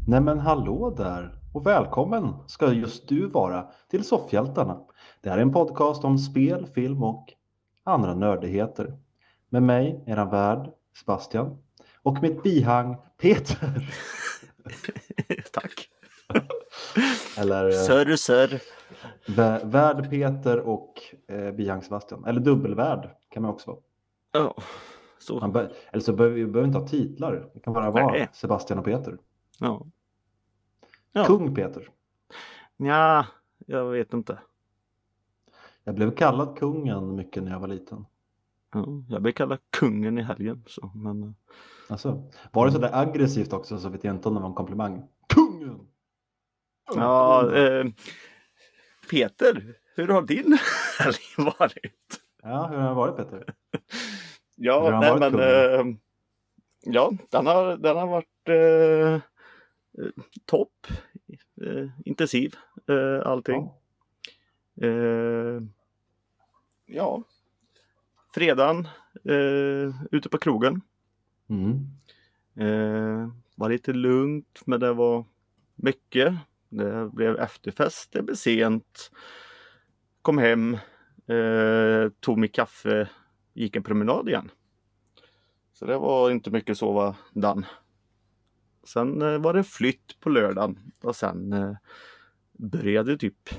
Nej men hallå där och välkommen ska just du vara till Soffhjältarna. Det här är en podcast om spel, film och andra nördigheter. Med mig, eran värd, Sebastian, och mitt bihang, Peter. Tack. Eller Sir. värd Peter och bihang Sebastian. Eller dubbelvärd kan man också vara. Ja, så. Eller så behöver vi inte ha titlar. Det kan bara vara Nej. Sebastian och Peter. Ja. Kung Peter. Ja, jag vet inte. Jag blev kallad kungen mycket när jag var liten. Ja, jag blev kallad kungen i helgen. Så, men... Alltså, var det så där aggressivt också så vet jag inte om det var en komplimang. Kungen! Ja, Peter, hur har din helg varit? Ja, hur har det varit Peter? Ja, Hur har han varit, kungen? ja, den har varit topp, intensiv, allting. Ja, fredagen ute på krogen. Var lite lugnt, men det var mycket. Det blev efterfest, det blev sent. Kom hem, tog mig kaffe, gick en promenad igen. Så det var inte mycket sova dagen. Sen var det flytt på lördagen och sen började typ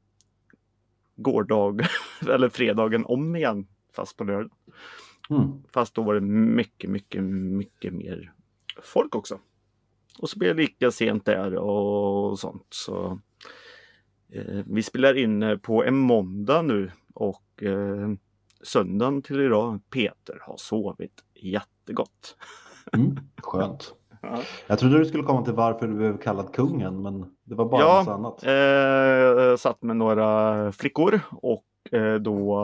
gårdag eller fredagen om igen fast på lördag. Fast då var det mycket mer folk också. Och så blev det lika sent där och sånt. Så vi spelar in på en måndag nu och söndagen till idag. Peter har sovit jättegott. Skönt. Ja. Jag trodde du skulle komma till varför du blev kallad kungen, men det var bara något annat. Jag satt med några flickor och då...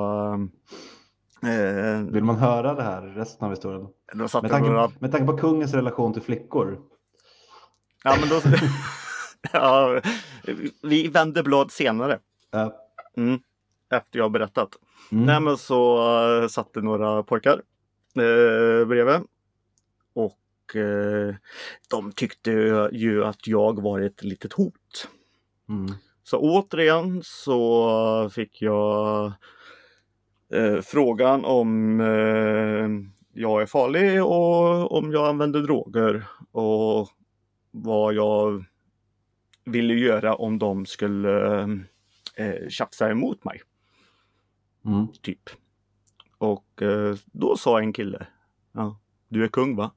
Vill man höra det här resten av historien? Med tanke på kungens relation till flickor. Ja, men då... ja, vi vänder blad senare. Efter jag har berättat. Nej, men så satt det några pojkar bredvid. Och de tyckte ju att jag var ett litet hot. Så återigen så fick jag frågan om jag är farlig och om jag använder droger och vad jag ville göra om de skulle tjafsa emot mig. Typ. Och då sa en kille, ja, du är kung va?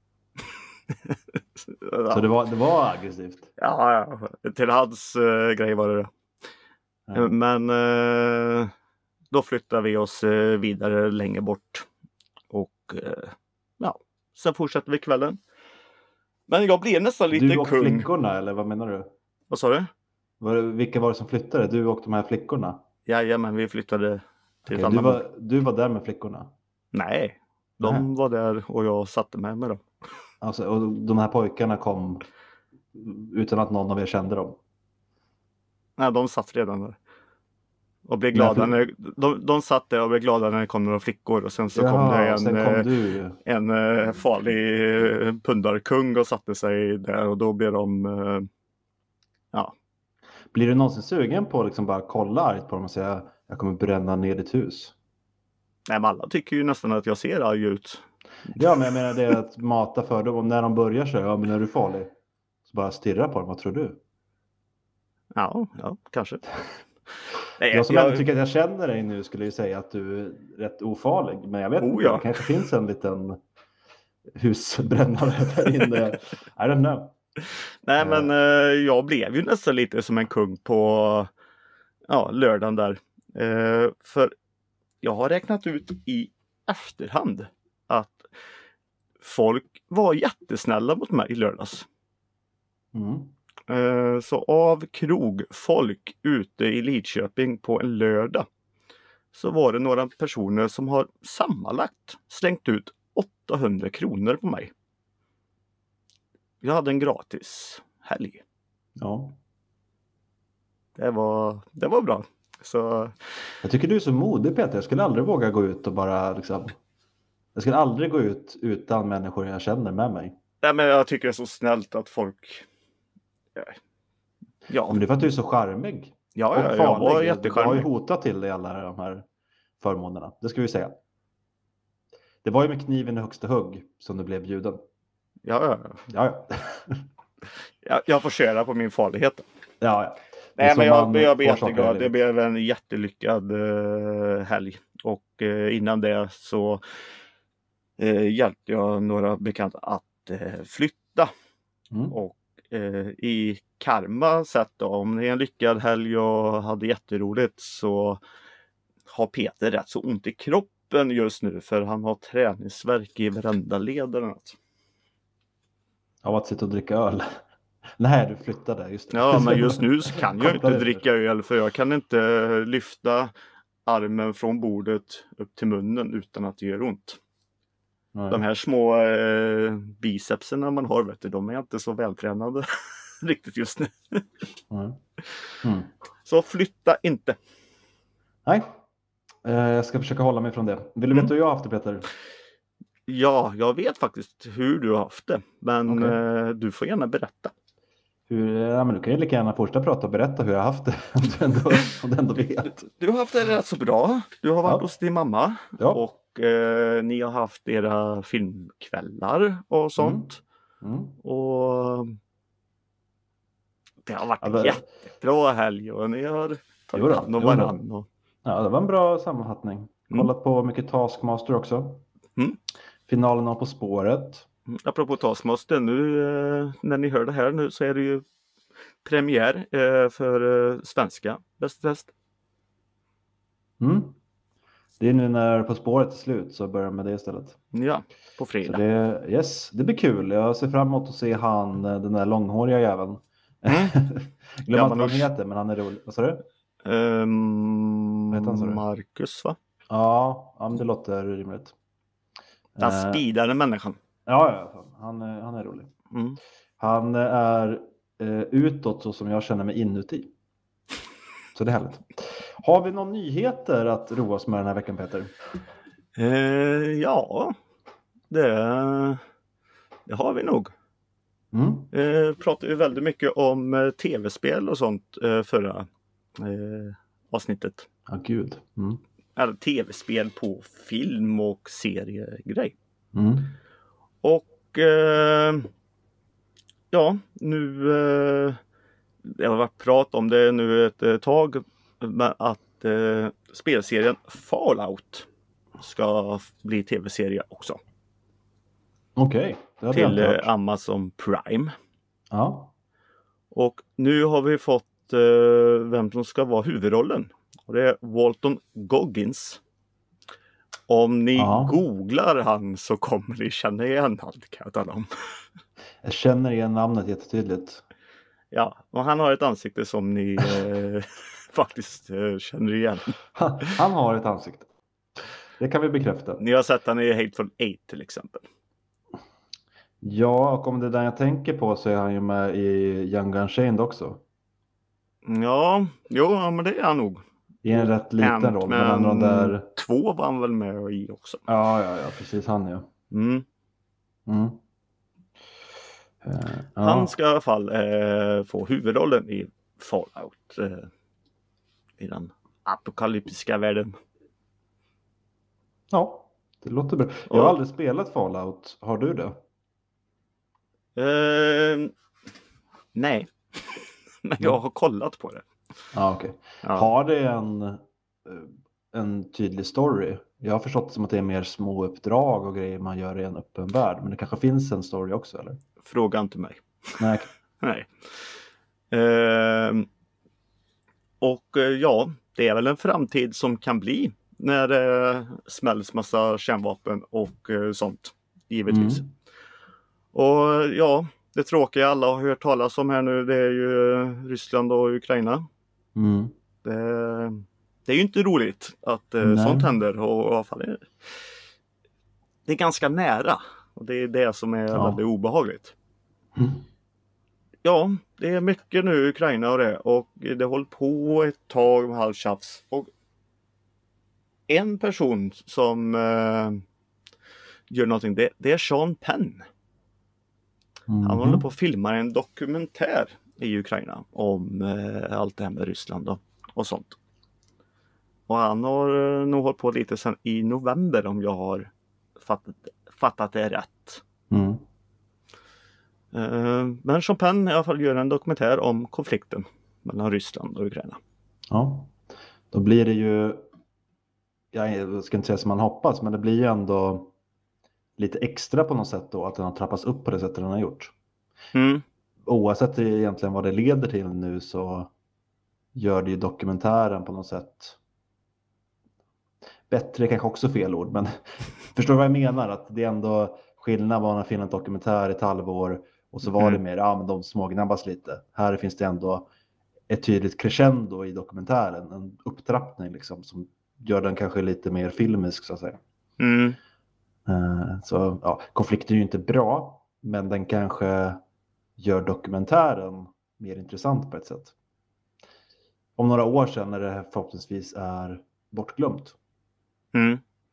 Så det var aggressivt? Ja, till hans grej var det. Ja. Men då flyttade vi oss vidare längre bort. Och ja, sen fortsatte vi kvällen. Men jag blev nästan lite kung. Du och flickorna, eller vad menar du? Vad sa du? Vilka var det som flyttade? Du och de här flickorna? Jajamän, vi flyttade till ett annat. Du var där med flickorna? Nej, de var där och jag satte mig med dem. Alltså, och de här pojkarna kom utan att någon av er kände dem? Nej, de satt redan där. Och blev glada när de satt där och blev glada när det kom några flickor. Och sen så kom det en farlig pundarkung och satte sig där. Och då blev de... ja. Blir du någonsin sugen på att liksom bara kolla argt på dem och säga jag kommer bränna ner ditt hus? Nej, men alla tycker ju nästan att jag ser arg ut. Ja, men jag menar det är att mata för dem. Och när de börjar så ja, men är du farlig? Så bara stirra på dem, vad tror du? Ja, kanske. Nej, jag tycker att jag känner dig nu skulle ju säga att du är rätt ofarlig. Men jag vet inte, det kanske finns en liten husbrännare där inne. I don't know. Nej, men jag blev ju nästan lite som en kung på lördagen där. För jag har räknat ut i efterhand att folk var jättesnälla mot mig i lördags. Så av krogfolk ute i Lidköping på en lördag så var det några personer som har sammanlagt slängt ut 800 kronor på mig. Jag hade en gratis helg. Ja. Det var bra. Så... Jag tycker du är så modig Peter. Jag skulle aldrig våga gå ut och bara liksom... Jag skulle aldrig gå ut utan människor jag känner med mig. Nej, men jag tycker det är så snällt att folk Ja. Men det är för att du är så charmig. Ja, och farlig. jag var Du jättecharmig. har ju hotat till dig alla de här förmånerna. Det ska vi säga. Det var ju med kniven i högsta hugg som du blev bjuden. Ja. Jag får köra på min farlighet. Ja. Nej, men jag blev jätteglad. Det blev en jättelyckad helg. Och innan det så hjälpte jag några bekanta att flytta. Och i karma sett då, om det är en lyckad helg och hade jätteroligt, så har Peter rätt så ont i kroppen just nu, för han har träningsvärk i varenda led eller något. Av att sitta och dricka öl. Nej, du flyttade, just det. Ja, men just nu så kan jag inte dricka öl, för jag kan inte lyfta armen från bordet upp till munnen utan att det gör ont. Nej. De här små bicepserna man har, vet du, de är inte så vältränade riktigt just nu. Så flytta inte. Nej, jag ska försöka hålla mig från det. Vill du veta hur jag har haft det, Peter? Ja, jag vet faktiskt hur du har haft det. Men du får gärna berätta. Men du kan ju lika gärna fortsätta prata och berätta hur jag har haft det. Om du ändå vet. Du har haft det rätt så bra. Du har varit hos din mamma. Ja. Och ni har haft era filmkvällar och sånt. Och det har varit jättebra helg. Och ni har tagit hand om varandra. Ja, det var en bra sammanfattning. Kollat på mycket Taskmaster också. Finalen av På spåret. Apropå Taskmaster, nu när ni hör det här nu så är det ju premiär för svenska Bäst i test. Det är nu när På spåret är slut, så börjar med det istället. Ja, på fredag. Så det blir kul. Jag ser fram emot att se den där långhåriga jäveln. Glömmer inte vad han heter, men han är rolig. Vad sa du? Marcus, va? Ja, men det låter rimligt. Den speedade människan. Ja, han är rolig. Han är utåt så som jag känner mig inuti. Så det är härligt. Har vi några nyheter att roa oss med den här veckan, Peter? Ja, det har vi nog. Pratade ju väldigt mycket om tv-spel och sånt förra avsnittet. Ja, gud. Eller tv-spel på film och seriegrej. Och nu det har varit prat om det nu ett tag, med att spelserien Fallout ska bli tv-serie också. Okej. Till Amazon Prime. Ja. Och nu har vi fått vem som ska vara huvudrollen. Och det är Walton Goggins. Om ni googlar han så kommer ni känna igen han, kan jag tala om. Jag känner igen namnet jättetydligt. Ja, och han har ett ansikte som ni faktiskt känner igen. Han har ett ansikte. Det kan vi bekräfta. Ni har sett han i Hateful Eight till exempel. Ja, och om det är den jag tänker på så är han ju med i Young Unchained också. Ja, men det är han nog. I en rätt liten roll. Men de där... 2 var han väl med i också. Ja, precis, han ja. Han ska i alla fall få huvudrollen i Fallout. I den apokalyptiska världen. Ja, det låter bra. Jag har aldrig spelat Fallout. Har du det? Nej. Men jag har kollat på det. Okej. Har det en tydlig story? Jag har förstått det som att det är mer små uppdrag och grejer man gör i en öppen värld. Men det kanske finns en story också, eller? Fråga inte mig. Nej. Nej. Och det är väl en framtid som kan bli när det smälls massa kärnvapen och sånt, givetvis. Och det tråkiga alla har hört talas om här nu, det är ju Ryssland och Ukraina. Det är ju inte roligt att sånt händer, och i alla fall det är ganska nära, och det är det som är väldigt obehagligt. Ja, det är mycket nu i Ukraina och det, och det håller på ett tag med halvtjafs. Och en person som gör någonting, det är Sean Penn. Han håller på att filma en dokumentär i Ukraina om allt det här med Ryssland och sånt. Och han har nog hållit på lite sedan i november om jag har fattat det rätt. Mm. Men Sean Penn i alla fall gör en dokumentär om konflikten mellan Ryssland och Ukraina. Ja, då blir det ju, jag ska inte säga som man hoppas, men det blir ju ändå lite extra på något sätt då att den har trappats upp på det sättet den har gjort. Mm. Oavsett egentligen vad det leder till nu så gör det ju dokumentären på något sätt bättre, kanske också fel ord, men förstår du vad jag menar? Att det är ändå skillnad var man finner en dokumentär i ett halvår och så var det mer, men de smågnabbas lite. Här finns det ändå ett tydligt crescendo i dokumentären, en upptrappning liksom som gör den kanske lite mer filmisk så att säga. Mm. Så ja, konflikten är ju inte bra, men den kanske gör dokumentären mer intressant på ett sätt. Om några år sedan när det förhoppningsvis är bortglömt. Mm.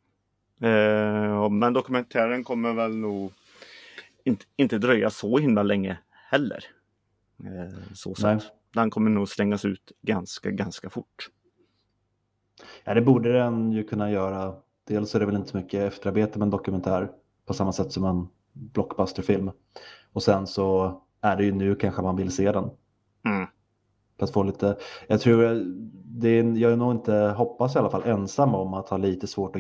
Men dokumentären kommer väl nog inte dröja så himla länge heller. Så sätt. Den kommer nog slängas ut ganska fort. Ja, det borde den ju kunna göra. Dels är det väl inte så mycket efterarbete med en dokumentär på samma sätt som en blockbusterfilm. Och sen så är det ju nu kanske man vill se den. Mm. För att få lite, jag tror jag är nog inte, hoppas i alla fall, ensam om att ha lite svårt att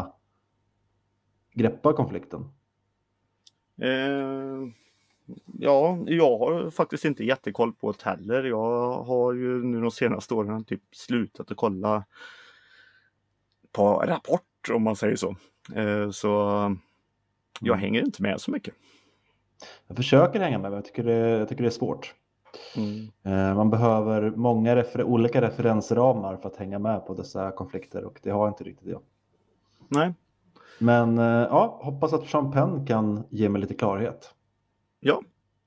greppa konflikten. Ja, jag har faktiskt inte jättekoll på det heller. Jag har ju nu de senaste åren typ slutat att kolla på Rapport om man säger så. Så jag hänger inte med så mycket. Jag försöker hänga med, men jag tycker det är svårt. Man behöver många olika referensramar för att hänga med på dessa konflikter och det har inte riktigt jag. Nej. Men ja, hoppas att Sean Penn kan ge mig lite klarhet. Ja.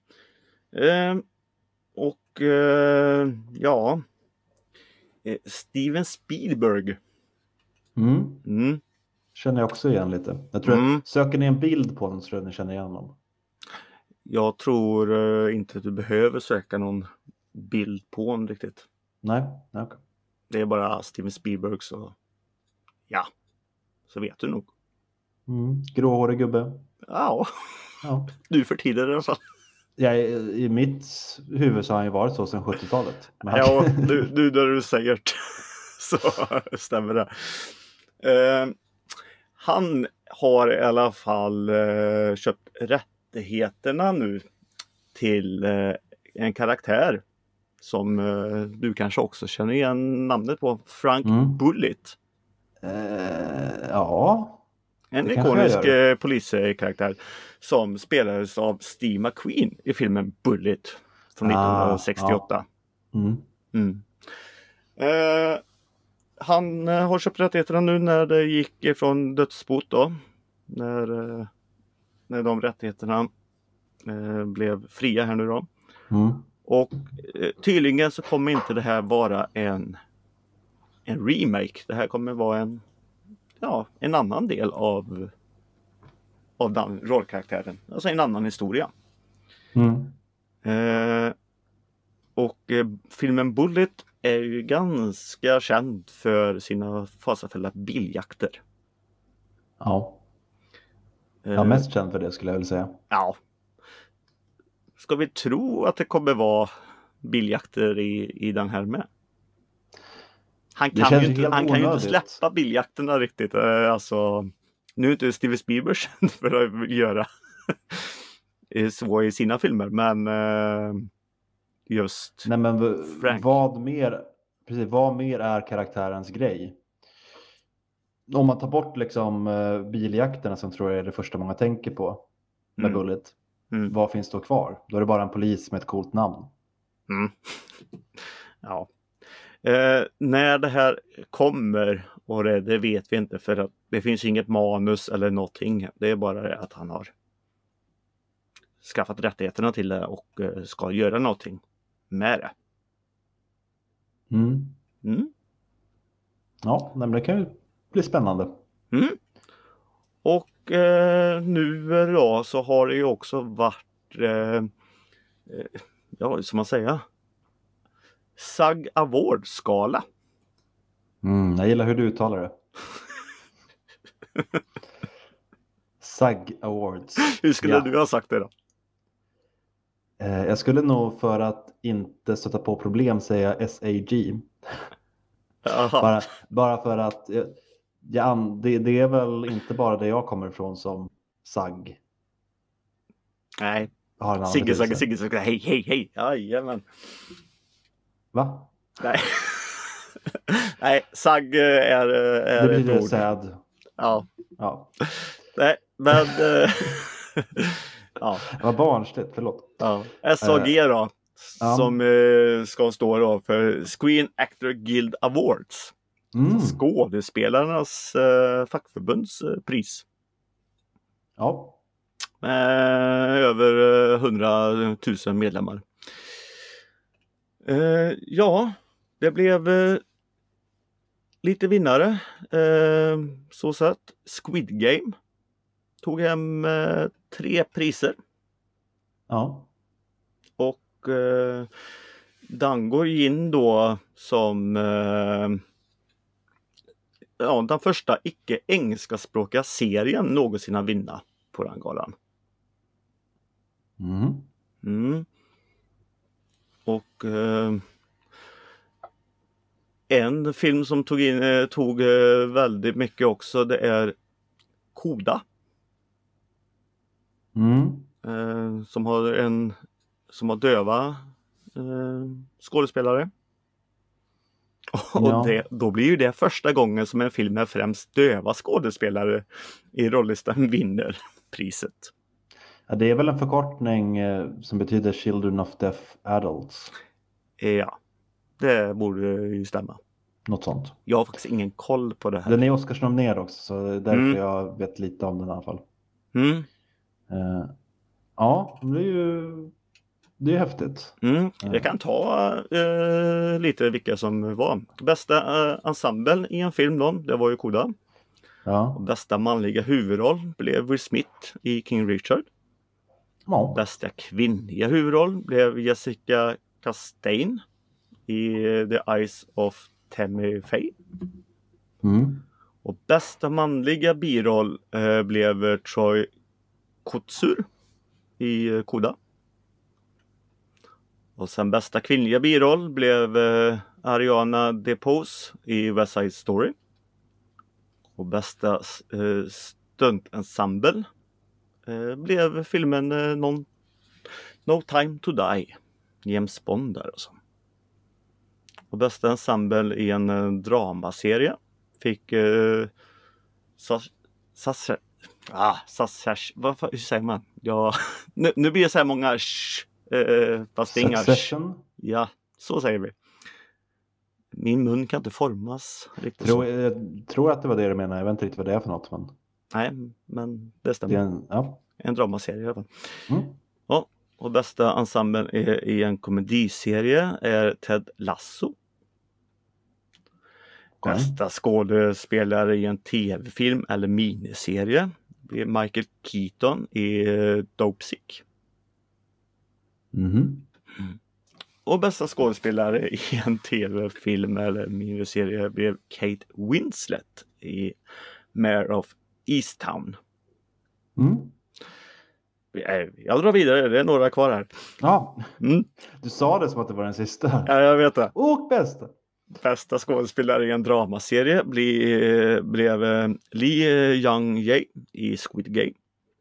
Steven Spielberg. Känner jag också igen lite. Jag tror att söker ni en bild på den så tror jag ni känner igen honom. Jag tror inte att du behöver söka någon bild på honom riktigt. Nej, okay. Det är bara Steven Spielberg så vet du nog. Gråhårig gubbe. Ja. Du för tiden i alla fall. Ja, i mitt huvud så har han ju varit så sedan 70-talet. Ja, du där du säger så stämmer det. Han har i alla fall köpt rättigheterna nu till en karaktär som du kanske också känner igen namnet på, Frank Bullitt. Ja. En ikonisk poliskaraktär som spelades av Steve McQueen i filmen Bullitt från 1968. Han har köpt rättigheterna nu när det gick ifrån dödsbot då. När de rättigheterna blev fria här nu då. Och tydligen så kommer inte det här vara en remake. Det här kommer vara en annan del av den rollkaraktären. Alltså en annan historia. Filmen Bullitt är ju ganska känd för sina fasansfulla biljakter. Ja. Mest känd för det skulle jag vilja säga. Ja. Ska vi tro att det kommer vara biljakter i den här med? Han kan ju inte släppa biljakterna riktigt. Alltså, nu är inte Steven Spielberg känd för att göra så i sina filmer, men just Frank. Vad mer är karaktärens grej? Om man tar bort liksom biljakterna som tror jag är det första många tänker på med Bullitt. Vad finns då kvar? Då är det bara en polis med ett coolt namn. Ja. När det här kommer och det vet vi inte för att det finns inget manus eller någonting. Det är bara det att han har skaffat rättigheterna till det och ska göra någonting med det. Ja, men det kan ju bli spännande. Och nu då så har det ju också varit ja, som man säger. SAG Award-skala. Jag gillar hur du uttalar det. SAG Awards. Hur skulle du ha sagt det då? Jag skulle nog, för att inte stöta på problem, säga SAG. bara för att det är väl inte bara det jag kommer ifrån som SAG. Nej. Har en annan Sigge, betydelse. hej. Jajamän. Va? Nej. Nej, SAG är det betyder ett ord. Sad. Ja. Nej, men... ja. Det var barnsligt, förlåt. Ja. SAG då. Som ska stå då för Screen Actor Guild Awards. Skådespelarnas fackförbundspris. Ja. Över 100 000 medlemmar. Ja, det blev lite vinnare. Så sett. Squid Game tog hem 3 priser. Ja. Och den går in då som den första icke-engelska-språkiga serien någonsin att vinna på den galan. Och en film som tog väldigt mycket också, det är Koda. Som har döva skådespelare. Och då blir ju det första gången som en film med främst döva skådespelare i rollistan vinner priset. Ja, det är väl en förkortning som betyder Children of Deaf Adults. Ja, det borde ju stämma. Något sånt. Jag har faktiskt ingen koll på det här. Den är Oscarsnominerad också, så det är därför jag vet lite om den i alla fall. Ja, det är häftigt. Jag kan ta lite vilka som var. Bästa ensemble i en film då, det var ju Koda. Ja. Och bästa manliga huvudroll blev Will Smith i King Richard. Ja. Bästa kvinnliga huvudroll blev Jessica Chastain i The Eyes of Tammy Faye. Och bästa manliga biroll blev Troy Kotsur i Koda. Och sen bästa kvinnliga biroll blev Ariana DeBose i West Side Story. Och bästa stuntensemble blev filmen No Time to Die. James Bond där alltså. Och bästa ensemble i en dramaserie fick hur säger man? Ja, nu blir det så här många fast inga. Succession? Ja, så säger vi. Min mun kan inte formas riktigt. Jag tror att det var det du menar. Jag vet inte riktigt vad det är för något. Men... Nej, men det stämmer. Det är en dramaserie i alla fall. Ja, och bästa ensemblen i en komediserie är Ted Lasso. Okay. Bästa skådespelare i en tv-film eller miniserie blir Michael Keaton i Dopesick. Och bästa skådespelare i en tv-film eller miniserie blev Kate Winslet i Mayor of Easttown. Jag drar vidare, det är några kvar här. Ja, du sa det som att det var den sista. Ja, jag vet det. Och bästa. Bästa skådespelare i en dramaserie blev Lee Young-jae i Squid Game.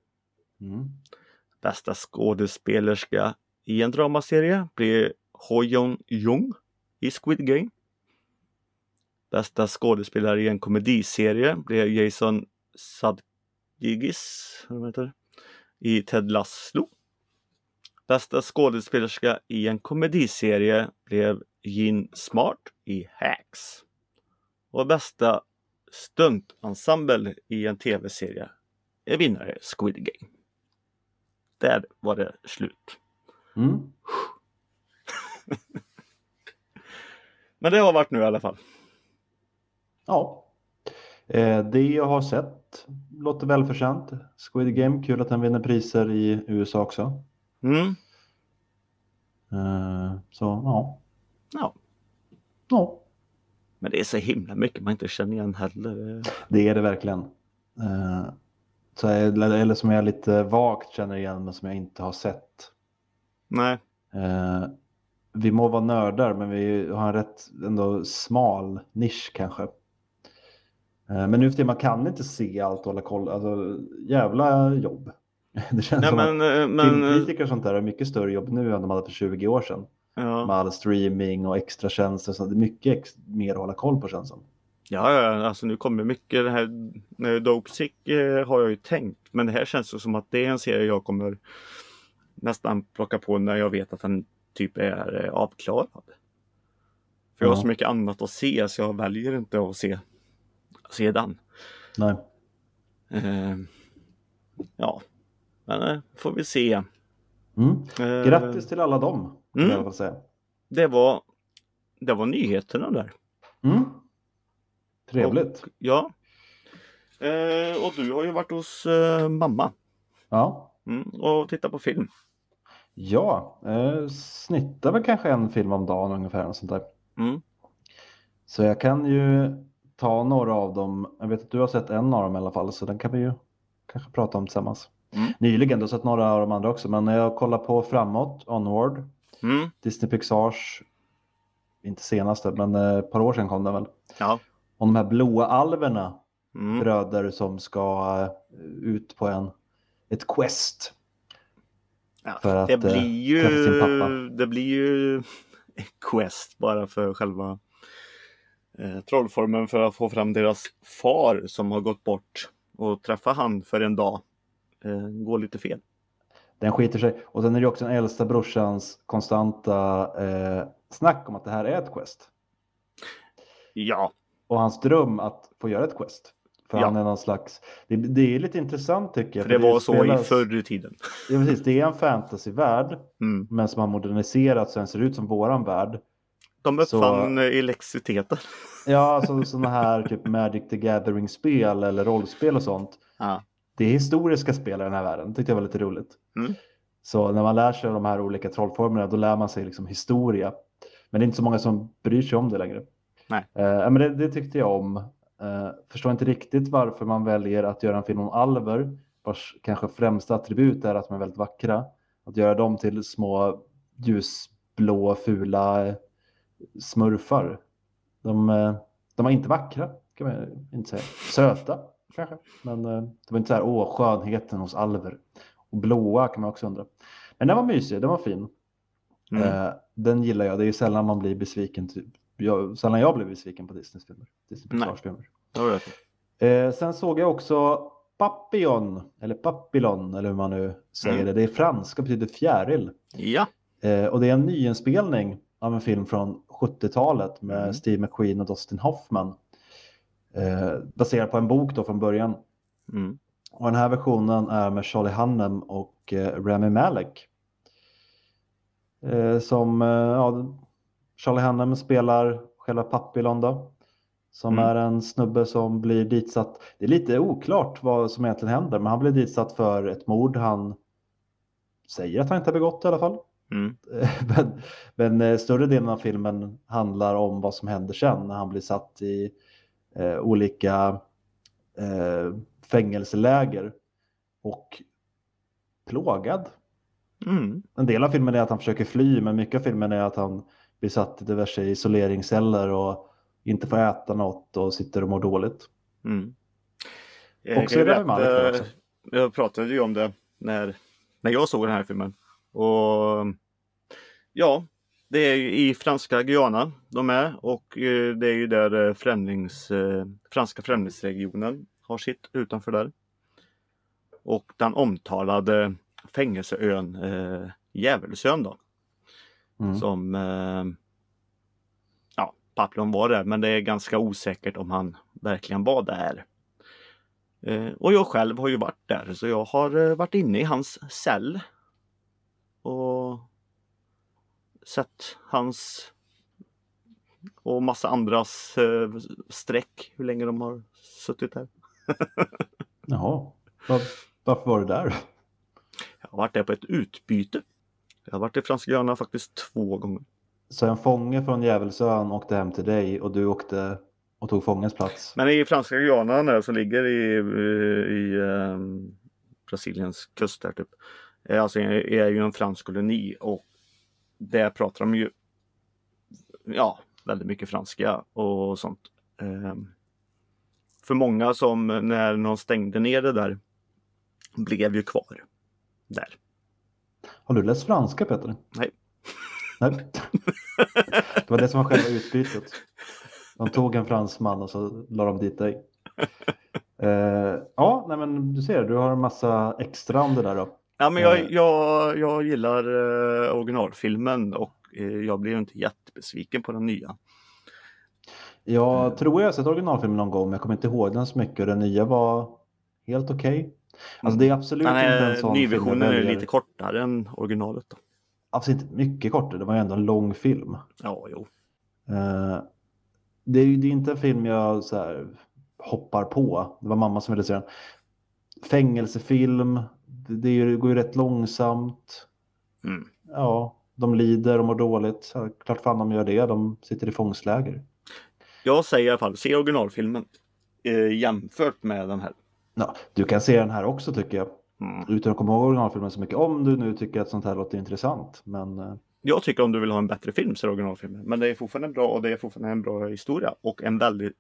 Bästa skådespelerska i en dramaserie blev Ho Yeon-jung i Squid Game. Bästa skådespelare i en komediserie blev Jason Sudeikis i Ted Lasso. Bästa skådespelerska i en komediserie blev Jean Smart i Hacks. Och bästa stuntensemble i en tv-serie är vinnare Squid Game. Där var det slut. Men det har varit nu i alla fall. Ja. Det jag har sett låter välförtjänt. Squid Game, kul att den vinner priser i USA också. Så ja. Ja. Ja. Men det är så himla mycket man inte känner igen heller. Det är det verkligen. Så eller som jag lite vagt känner igen men som jag inte har sett. Nej. Vi må vara nördar men vi har en rätt ändå smal nisch kanske. Men nu för tiden man kan inte se allt och hålla koll. Alltså jävla jobb. Det känns som att filmkritiker och sånt där är mycket större jobb nu än de hade för 20 år sedan. Ja. Med all streaming och extra tjänster. Så det är mycket mer att hålla koll på känns som. Ja, alltså nu kommer mycket det här. Dope Sick har jag ju tänkt. Men det här känns ju som att det är en serie jag kommer nästan plocka på när jag vet att den typ är avklarad. För jag har så mycket annat att se så jag väljer inte att se den. Nej. Ja, men får vi se. Grattis till alla dem, kan jag i alla fall säga. Det var nyheterna där. Trevligt. Och du har ju varit hos mamma. Ja. Och tittat på film. Ja, snittar väl kanske en film om dagen ungefär. Och sånt där. Så jag kan ju ta några av dem. Jag vet att du har sett en av dem i alla fall. Så den kan vi ju kanske prata om tillsammans. Nyligen, du har sett några av de andra också. Men när jag kollar på framåt, Onward. Disney Pixars. Inte senaste, men ett par år sedan kom den väl. Ja. Om de här blåa alverna. Bröder som ska ut på ett quest. För att träffa sin pappa. Det blir ju en quest bara för själva trollformen för att få fram deras far som har gått bort och träffa han för en dag. Går lite fel. Den skiter sig. Och sen är det också den äldsta brorsans konstanta snack om att det här är ett quest. Ja. Och hans dröm att få göra ett quest. För han är någon slags... Det är lite intressant tycker jag. För det var så i förr i tiden. Ja, precis. Det är en fantasyvärld. Men som har moderniserats så den ser ut som våran värld. De uppfann elektriciteten. Ja, alltså sådana här typ Magic the Gathering-spel eller rollspel och sånt. Ja. Det är historiska spel i den här världen. Det tyckte jag var lite roligt. Så när man lär sig de här olika trollformerna då lär man sig liksom historia. Men det är inte så många som bryr sig om det längre. Nej. Men det tyckte jag om. Förstår inte riktigt varför man väljer att göra en film om alver. Vars kanske främsta attribut är att de är väldigt vackra. Att göra dem till små ljusblå fula smurfar. De var inte vackra kan man inte säga. Söta kanske. Men det var inte så här skönheten hos alver. Och blåa kan man också undra. Men den var mysig, den var fin. Den gillar jag. Det är sällan man blir besviken. Sällan jag blir besviken på Disney-filmer. Disney-Pixar-filmer. Sen såg jag också Papillon. Eller Papillon, eller hur man nu säger det. Det är franska, betyder fjäril. Ja. Och det är en nyinspelning av en film från 70-talet med Steve McQueen och Dustin Hoffman. Baserad på en bok då från början. Och den här versionen är med Charlie Hunnam och Rami Malek. Charlie Hunnam spelar själva Papillon då. Som är en snubbe som blir ditsatt. Det är lite oklart vad som egentligen händer. Men han blir ditsatt för ett mord. Han säger att han inte har begått i alla fall. Men större delen av filmen handlar om vad som händer sen. När han blir satt i olika fängelseläger. Och plågad. En del av filmen är att han försöker fly. Men mycket av filmen är att han blir satt i diverse isoleringsceller. Och inte får äta något och sitter och mår dåligt. Också jag pratade ju om det när jag såg den här filmen. Och ja, det är i franska Guyana de är. Och det är ju där franska främlingsregionen har sitt utanför där. Och den omtalade fängelseön Djävulsön då. Som Papillon var där, men det är ganska osäkert om han verkligen var där. Och jag själv har ju varit där, så jag har varit inne i hans cell och sett hans och massa andras streck, hur länge de har suttit där. Jaha, varför var du där? Jag har varit där på ett utbyte. Jag har varit i Franska Guyana faktiskt 2 gånger. Så en fånge från Djävulsön åkte hem till dig och du åkte och tog fångens plats? Men i Franska Guyana som ligger i Brasiliens kust där typ. Alltså är ju en fransk koloni och där pratar de ju väldigt mycket franska och sånt. För många som när någon stängde ner det där blev ju kvar där. Har du läst franska, Peter? Nej. Nej. Det var det som var själva utbytet. De tog en fransman och så la de dit dig. Nej men du ser, du har en massa extra om det där då. Ja, men jag gillar originalfilmen och jag blev inte jättebesviken på den nya. Jag tror jag har sett originalfilmen någon gång, men jag kommer inte ihåg den så mycket. Och den nya var helt okej. Alltså det är absolut inte en sån film. Nyversionen är lite kortare än originalet då. Absolut inte mycket kortare, det var ju ändå en lång film. Ja, jo. Det är inte en film jag så här hoppar på. Det var mamma som ville se den. Fängelsefilm, det går ju rätt långsamt. Ja, de lider, de mår dåligt. Ja, klart fan de gör det, de sitter i fångsläger. Jag säger i alla fall, se originalfilmen jämfört med den här. Ja, du kan se den här också tycker jag. Utan att komma ihåg originalfilmen så mycket. Om du nu tycker att sånt här låter intressant. Men... Jag tycker om du vill ha en bättre film så är originalfilmen. Men det är fortfarande bra och det är fortfarande en bra historia. Och en väldigt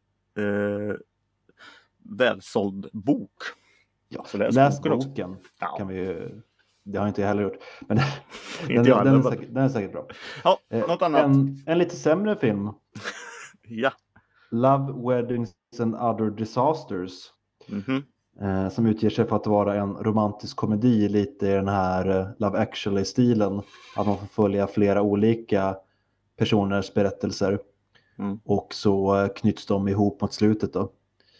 välsåld bok. Ja, läs boken. Ja. Kan vi, det har inte jag heller gjort. Men den är säkert bra. Ja, något annat. En lite sämre film. Ja. Love, Weddings and Other Disasters. Som utger sig för att vara en romantisk komedi lite i den här Love Actually-stilen. Att man får följa flera olika personers berättelser. Och så knyts de ihop mot slutet då.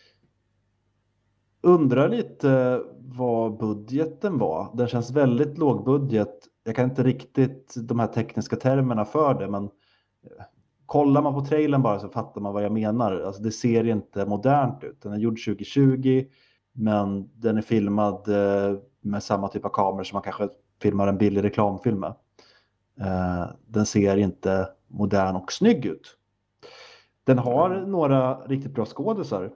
Undrar lite vad budgeten var. Den känns väldigt låg budget. Jag kan inte riktigt de här tekniska termerna för det, men kollar man på trailern bara så fattar man vad jag menar. Alltså det ser inte modernt ut. Den är gjord 2020, men den är filmad med samma typ av kameror som man kanske filmar en billig reklamfilm med. Den ser inte modern och snygg ut. Den har några riktigt bra skådisar.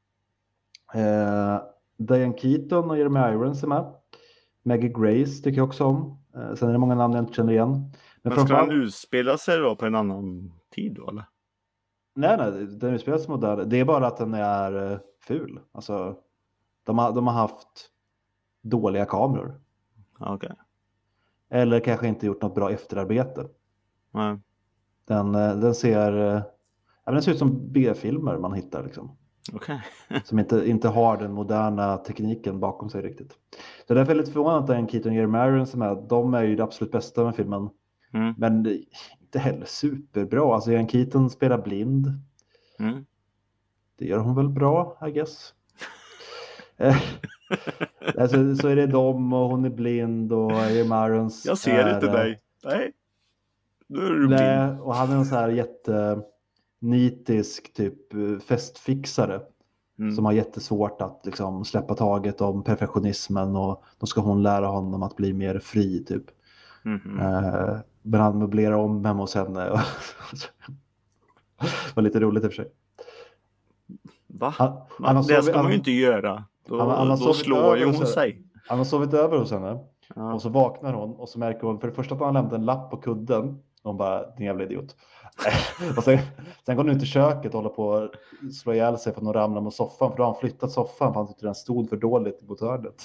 Diane Keaton och Jeremy Irons är med. Maggie Grace tycker jag också om. Sen är det många namn jag inte känner igen. Men ska den utspela sig då på en annan tid då eller? Nej, den utspelas modern. Det är bara att den är ful. Alltså, de har haft dåliga kameror. Okay. Eller kanske inte gjort något bra efterarbete. Nej. Den ser ut som B-filmer man hittar liksom. Okay. Som inte har den moderna tekniken bakom sig riktigt. Så därför är det lite förvånande att Diane Keaton och Jeremy Irons de är ju det absolut bästa med filmen. Men inte heller superbra. Alltså Diane Keaton spelar blind. Det gör hon väl bra, I guess. Alltså, så är det och hon är blind och Jeremy Irons jag ser inte dig. Nej. Nu är du blind. Och han är en så här jättenitisk typ festfixare. Som har jättesvårt att liksom släppa taget om perfektionismen och då ska hon lära honom att bli mer fri typ. Men han möblerar om hemma hos henne. Det var lite roligt i och för sig. Va? Det ska man ju inte göra. Då slår ju hon sig. Han har sovit över hos henne. Ja. Och så vaknar hon och så märker hon för det första att han lämnat en lapp på kudden. Och hon bara, din jävla idiot. Och sen går hon ut i köket och håller på att slå ihjäl sig för att hon ramlar mot soffan. För då har han flyttat soffan för han tyckte den stod för dåligt mot hörnet.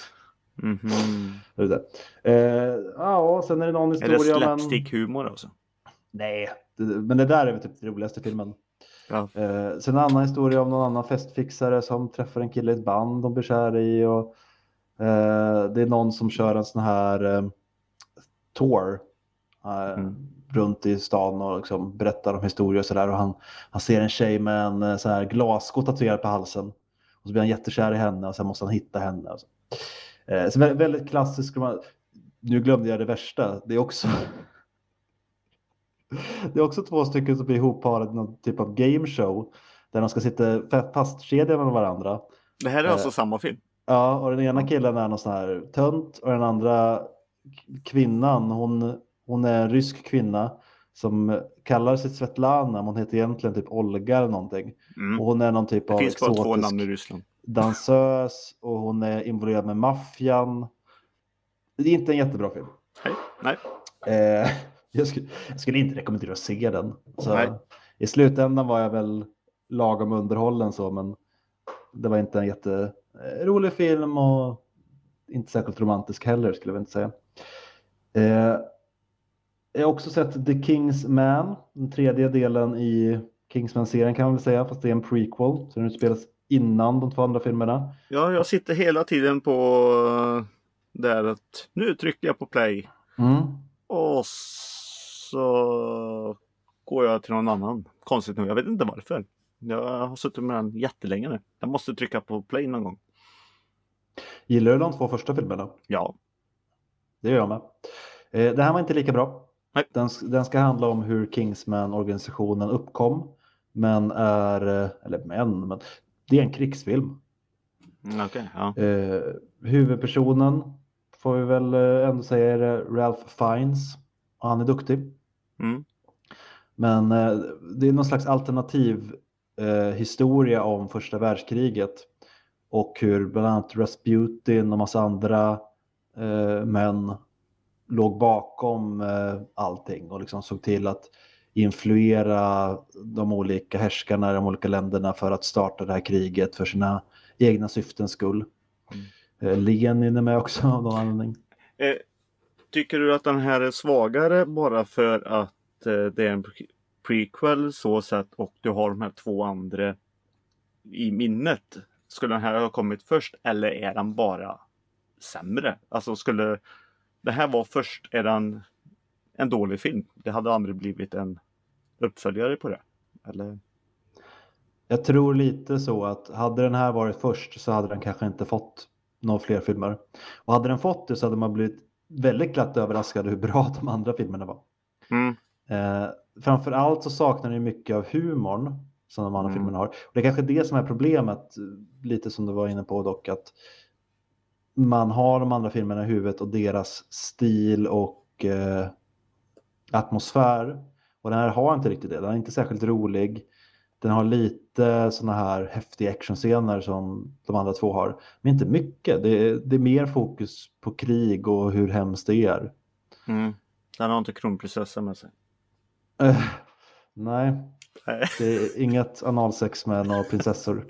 Ja, sen är det någon historia. Är det slapstick-humor alltså? Nej, men det där är väl typ det roligaste filmen. Ja. Sen en annan historia om någon annan festfixare som träffar en kille i ett band de blir kär i. Och, det är någon som kör en sån här tour runt i stan och liksom berättar om historier och sådär. Och han ser en tjej med en så här glasskott tatuerad på halsen. Och så blir han jättekär i henne och sen måste han hitta henne. Och så väldigt klassisk. Nu glömde jag det värsta. Det är också 2 stycken som blir ihopparade i någon typ av game show. Där de ska sitta fastkedjade med varandra. Det här är alltså samma film? Ja, och den ena killen är någon sån här tönt. Och den andra kvinnan, hon Hon är en rysk kvinna som kallar sig Svetlana, men hon heter egentligen typ Olga eller någonting. Och hon är någon typ av finns bara 2 namn i exotisk Ryssland. dansös och hon är involverad med maffian. Det är inte en jättebra film. Nej. Jag skulle inte rekommendera att se den. Så i slutändan var jag väl lagom underhållen så, men det var inte en jätterolig film och inte särskilt romantisk heller, skulle jag inte säga. Jag har också sett The King's Man, den 3:e delen i Kingsman-serien kan man väl säga, fast det är en prequel, så den utspelas innan de 2 andra filmerna. Ja, jag sitter hela tiden på där att nu trycker jag på play. Och så går jag till någon annan. Konstigt nog, jag vet inte varför. Jag har suttit med den jättelänge nu. Jag måste trycka på play någon gång. Gillar du de 2 första filmerna? Ja. Det gör jag med. Det här var inte lika bra. Den ska handla om hur Kingsman-organisationen uppkom. Men det är en krigsfilm. Okej, ja. Huvudpersonen får vi väl ändå säga är Ralph Fiennes. Och han är duktig. Men det är någon slags alternativ historia om första världskriget. Och hur bland annat Rasputin och massa andra män låg bakom allting och liksom såg till att influera de olika härskarna i de olika länderna för att starta det här kriget för sina egna syftens skull. Lenin är med också av någon anledning. Tycker du att den här är svagare bara för att det är en prequel så sett och du har de här 2 andra i minnet? Skulle den här ha kommit först eller är den bara sämre? Alltså skulle det här vara först, är den en dålig film? Det hade aldrig blivit en uppföljare på det, eller? Jag tror lite så att hade den här varit först så hade den kanske inte fått några fler filmer. Och hade den fått det så hade man blivit väldigt glatt överraskad hur bra de andra filmerna var. Framförallt så saknar det mycket av humorn som de andra filmerna har. Och det är kanske det som är problemet, lite som du var inne på dock, att man har de andra filmerna i huvudet och deras stil och atmosfär. Och den här har inte riktigt det. Den är inte särskilt rolig. Den har lite såna här häftiga actionscener som de andra 2 har. Men inte mycket. Det är mer fokus på krig och hur hemskt det är. Den har inte kronprinsessan med sig. Nej. Det är inget analsex med några prinsessor.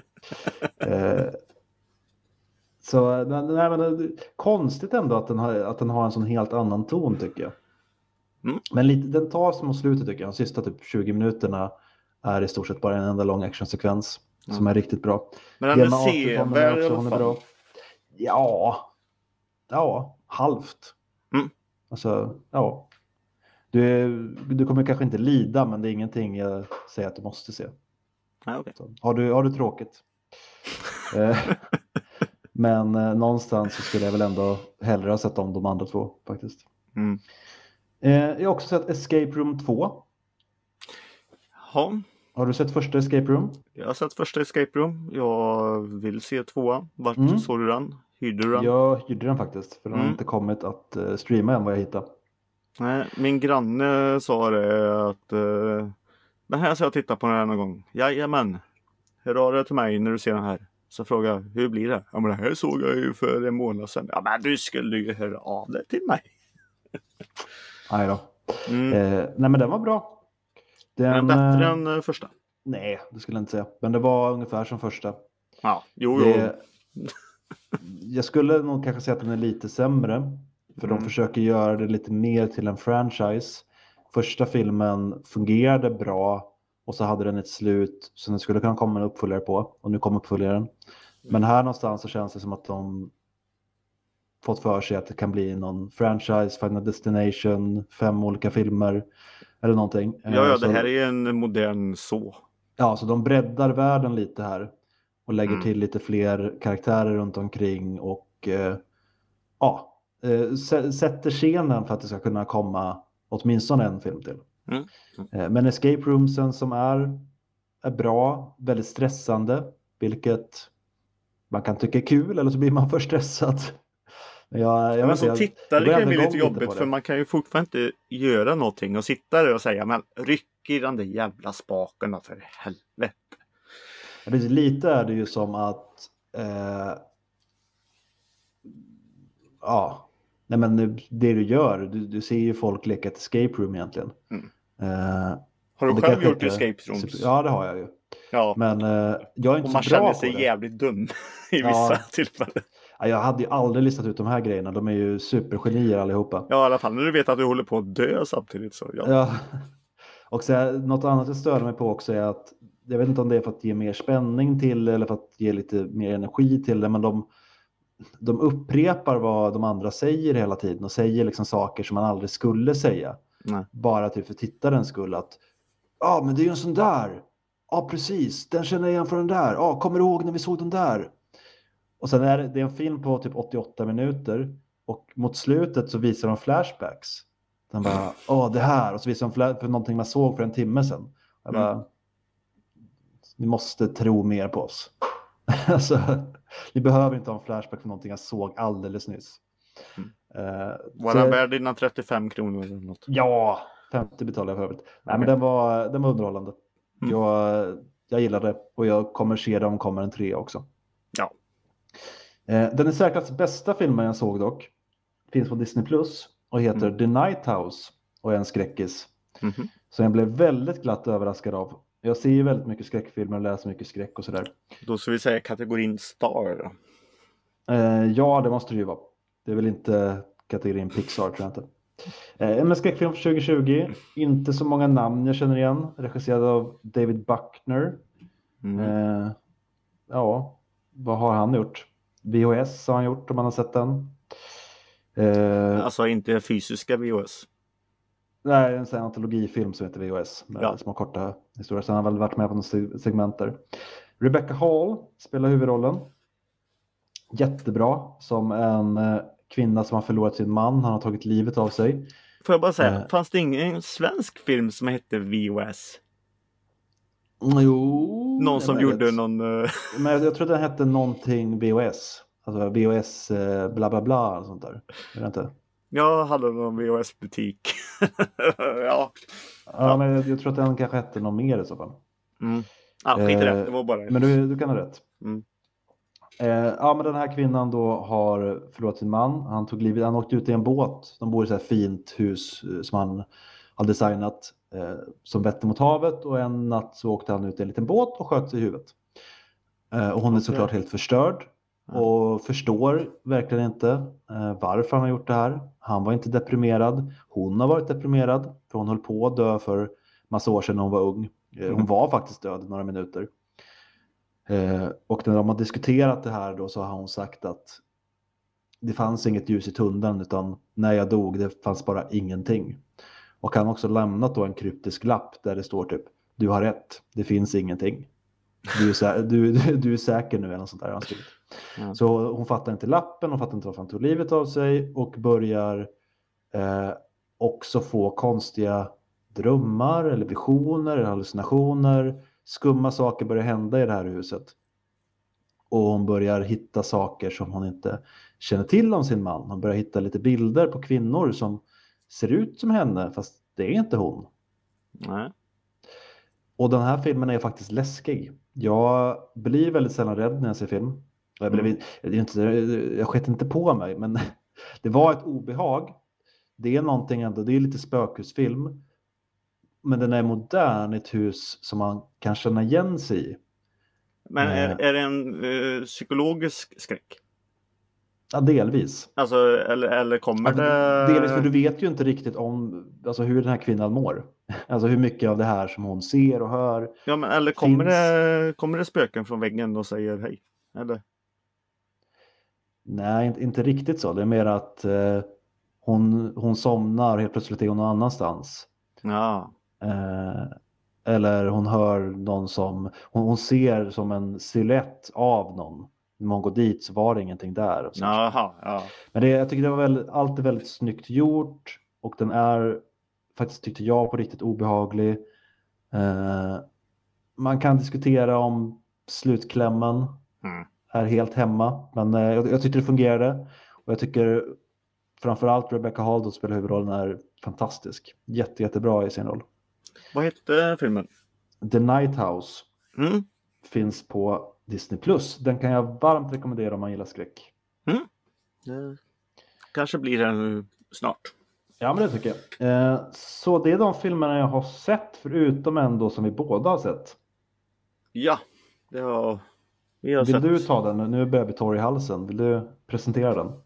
Så nej, men konstigt ändå att den har en sån helt annan ton tycker jag. Men den tar som mot slutet tycker jag. De sista typ 20 minuterna är i stort sett bara en enda lång actionsekvens som är riktigt bra. Men den är sevärd i alla fall. Ja, halvt. Alltså, ja. Du kommer kanske inte lida, men det är ingenting jag säger att du måste se. Okay. Har du tråkigt? Men någonstans så skulle jag väl ändå hellre ha sett om de andra 2 faktiskt. Jag har också sett Escape Room 2. Ja. Har du sett första Escape Room? Jag har sett första Escape Room. Jag vill se 2. Vart såg du den? Hyrde du den? Jag hyrde den faktiskt. För den har inte kommit att streama än vad jag hittade. Nej, min granne sa det att den här ska jag titta på någon gång. Jajamän. Hör av dig till mig när du ser den här. Så frågar jag, hur blir det? Ja, men det här såg jag ju för en månad sedan. Ja, men du skulle ju höra av dig till mig. Nej då. Nej, men den var bra. Den bättre än första? Nej, det skulle jag inte säga. Men det var ungefär som första. Ja, jo. Jag skulle nog kanske säga att den är lite sämre. För de försöker göra det lite mer till en franchise. Första filmen fungerade bra. Och så hade den ett slut som det skulle kunna komma en uppföljare på. Och nu kom uppföljaren. Men här någonstans så känns det som att de fått för sig att det kan bli någon franchise, Final Destination, 5 olika filmer eller någonting. Ja, det här är en modern så. Ja, så de breddar världen lite här. Och lägger till lite fler karaktärer runt omkring. Och sätter scenen för att det ska kunna komma åtminstone en film till. Men escape roomsen som är bra, väldigt stressande, vilket man kan tycka är kul eller så blir man för stressad. Men som tittare kan det bli lite jobbigt för man kan ju fortfarande inte göra någonting och sitta där och säga men ryck i den där jävla spaken för helvete. Lite är det ju som att nej men det du gör, du ser ju folk leka ett escape room egentligen. Har du själv gjort escape rooms? Ja, det har jag ju. Ja. Men jag är inte så bra på det. Och man känner sig jävligt dum i vissa tillfällen. Jag hade ju aldrig listat ut de här grejerna. De är ju supergenier allihopa. Ja, i alla fall när du vet att du håller på att dö samtidigt. Så, ja. Och så, något annat jag stör mig på också är att jag vet inte om det är för att ge mer spänning till eller för att ge lite mer energi till det, men de upprepar vad de andra säger hela tiden och säger liksom saker som man aldrig skulle säga. Nej. Bara typ för tittarens skull att men det är ju en sån där. Ja, precis. Den känner jag igen från den där. Kommer du ihåg när vi såg den där? Och sen är det en film på typ 88 minuter och mot slutet så visar de flashbacks. Den bara, det här. Och så visar de för någonting man såg för en timme sedan. Jag bara, ni måste tro mer på oss. Alltså, ni behöver inte ha en flashback för någonting jag såg alldeles nyss. Var den värd dina 35 kronor eller något? Ja, 50 betalade jag för övrigt. Nej, men den var underhållande. Jag gillar det och jag kommer se det om kommer en 3 också. Ja. Den är säkert bästa filmen jag såg dock. Finns på Disney Plus och heter The Night House och är en skräckis. Så jag blev väldigt glatt överraskad av. Jag ser ju väldigt mycket skräckfilmer och läser mycket skräck och sådär. Då ska vi säga kategorin Star då? Ja, det måste det ju vara. Det är väl inte kategorin Pixar, tror jag inte. En skräckfilm för 2020. Inte så många namn jag känner igen. Regisserad av David Buckner. Vad har han gjort? VHS har han gjort om man har sett den. Alltså inte fysiska VHS. Nej, en sån antologifilm som heter VHS. Med små korta historier. Så han har väl varit med på några segment där. Rebecca Hall spelar huvudrollen. Jättebra. Som en kvinna som har förlorat sin man. Han har tagit livet av sig. Får jag bara säga, fanns det ingen svensk film som hette VHS? Jo. Någon som gjorde någon... Men jag tror den hette någonting VHS. Alltså VHS bla bla bla och sånt där. Är det inte? Jag hade någon VHS-butik. Ja, men jag tror att den kanske hette någon mer i så fall. Skit i det. Det var bara... Men du kan ha rätt. Men den här kvinnan då har förlorat sin man. Han tog livet. Han åkte ut i en båt. De bor i så här fint hus som han har designat som vetter mot havet. Och en natt så åkte han ut i en liten båt och sköt sig i huvudet. Och hon är såklart helt förstörd. Och förstår verkligen inte varför han har gjort det här. Han var inte deprimerad. Hon har varit deprimerad. För hon höll på att dö för massa år sedan när hon var ung. Hon var faktiskt död i några minuter. Och när de har diskuterat det här då så har hon sagt att det fanns inget ljus i tunneln utan när jag dog det fanns bara ingenting. Och han har också lämnat då en kryptisk lapp där det står typ du har rätt, det finns ingenting. Du är säker nu eller något sånt där. Så hon fattar inte lappen, hon fattar inte varför han tog livet av sig och börjar också få konstiga drömmar eller visioner eller hallucinationer. Skumma saker börjar hända i det här huset. Och hon börjar hitta saker som hon inte känner till om sin man. Hon börjar hitta lite bilder på kvinnor som ser ut som henne fast det är inte hon. Nej. Och den här filmen är faktiskt läskig. Jag blir väldigt sällan rädd när jag ser film. Jag skett inte på mig, men det var ett obehag. Det är någonting ändå, det är lite spökhusfilm. Men den är modern i ett hus som man kan känna igen sig i. Men är det en psykologisk skräck? Ja, delvis. Alltså, eller kommer det... Delvis, för du vet ju inte riktigt om alltså, hur den här kvinnan mår. Alltså hur mycket av det här som hon ser och hör. Ja, men eller kommer det spöken från väggen och säger hej? Eller? Nej, inte riktigt så. Det är mer att hon somnar och helt plötsligt är hon någon annanstans. Ja. Eller hon hör någon som... Hon ser som en silhuett av någon. När man går dit så var det ingenting där. Jaha, ja. Men jag tycker det var allt är väldigt snyggt gjort. Och den är faktiskt, tyckte jag, på riktigt obehaglig. Man kan diskutera om slutklämmen är helt hemma. Men jag tyckte det fungerade. Och jag tycker framförallt Rebecca Hall som spelar huvudrollen är fantastisk. Jättebra i sin roll. Vad hette filmen? The Night House. Finns på Disney+. Den kan jag varmt rekommendera om man gillar skräck. Kanske blir den snart. Ja, men det tycker jag. Så det är de filmerna jag har sett, förutom ändå som vi båda har sett. Ja, det har vi har sett. Vill du ta den? Nu börjar vi torr i halsen. Vill du presentera den?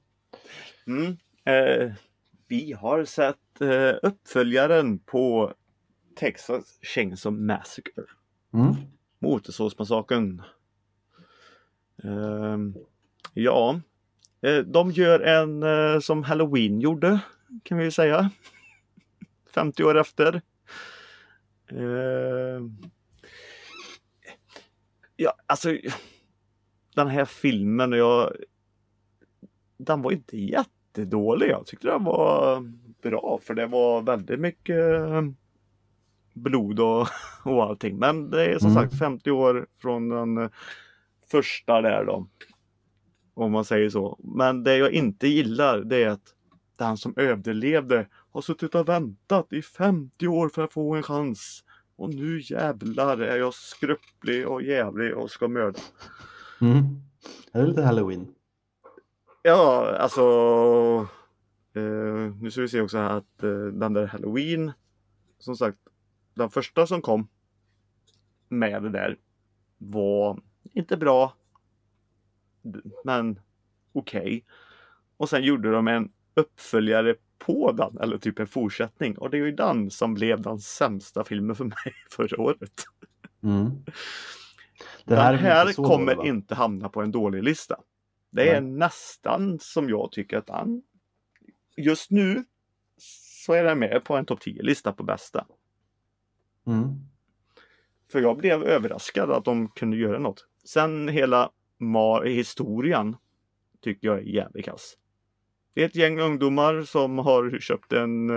Vi har sett uppföljaren på Texas Chainsaw Massacre. Motorsågsmassakern. De gör en som Halloween gjorde, kan vi säga. 50 år efter. Alltså den här filmen, den var inte jättedålig. Jag tyckte den var bra, för det var väldigt mycket blod och allting. Men det är som sagt 50 år från den första där då. Om man säger så. Men det jag inte gillar, det är att den som överlevde har suttit och väntat i 50 år för att få en chans. Och nu jävlar är jag skröplig och jävlig och ska mörda. Är det lite Halloween? Ja, alltså nu ska vi se också här att den där Halloween, som sagt, den första som kom med det där var inte bra, men okej. Och sen gjorde de en uppföljare på den, eller typ en fortsättning, och det är ju den som blev den sämsta filmen för mig förra året. Den här kommer dålig, inte hamna på en dålig lista. Det är nästan som jag tycker att den just nu så är den med på en topp 10-lista på bästa. För jag blev överraskad att de kunde göra något. Sen hela historien tycker jag är jävligt kass. Det är ett gäng ungdomar som har köpt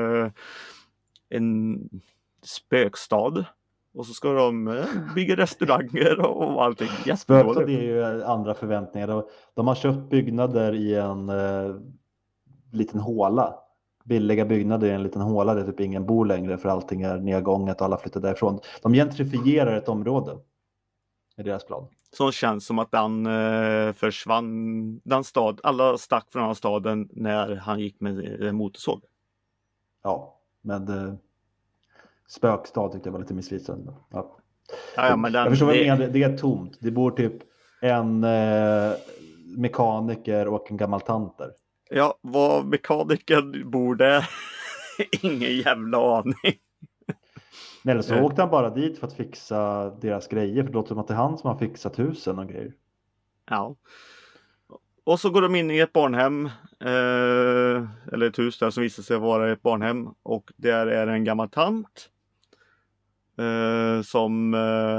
en spökstad. Och så ska de bygga restauranger och allting. Spökstad är ju andra förväntningar. De har köpt byggnader i en liten håla. Billiga byggnader i en liten håla där typ ingen bor längre, för allting är nedgånget och alla flyttar därifrån. De gentrifierar ett område i deras plan. Så känns som att den försvann. Alla stack från den staden när han gick med motorsåg. Ja, men spökstad tyckte jag var lite missvisande. Ja, men jag förstår vad du menar. Det är tomt. Det bor typ en mekaniker och en gammal tant där. Ja, vad mekaniker bor där? Ingen jävla aning. Eller så åkte han bara dit för att fixa deras grejer. För det låter som att det är han som har fixat husen och grejer. Ja. Och så går de in i ett barnhem. Eller ett hus där som visar sig vara ett barnhem. Och där är en gammal tant. Som...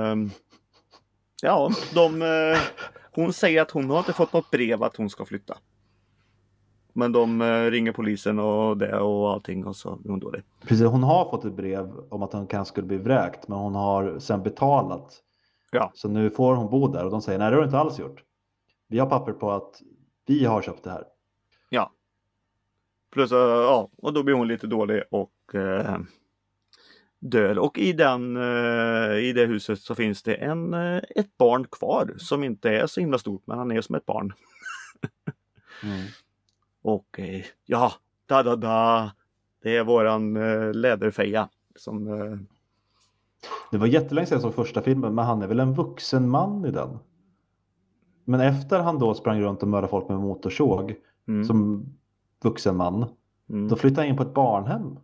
hon säger att hon har inte fått något brev att hon ska flytta. Men de ringer polisen och det och allting, och så är hon dålig. Precis, hon har fått ett brev om att hon kanske skulle bli vräkt, men hon har sen betalat. Ja. Så nu får hon bo där, och de säger nej, det har du inte alls gjort. Vi har papper på att vi har köpt det här. Ja. Plus, och då blir hon lite dålig och dör. Och i det huset så finns det ett barn kvar som inte är så himla stort, men han är som ett barn. Och det är våran läderfeja som... Det var jättelänge sedan som första filmen, men han är väl en vuxen man i den. Men efter han då sprang runt och mördade folk med motorsåg som vuxen man, då flyttade han in på ett barnhem.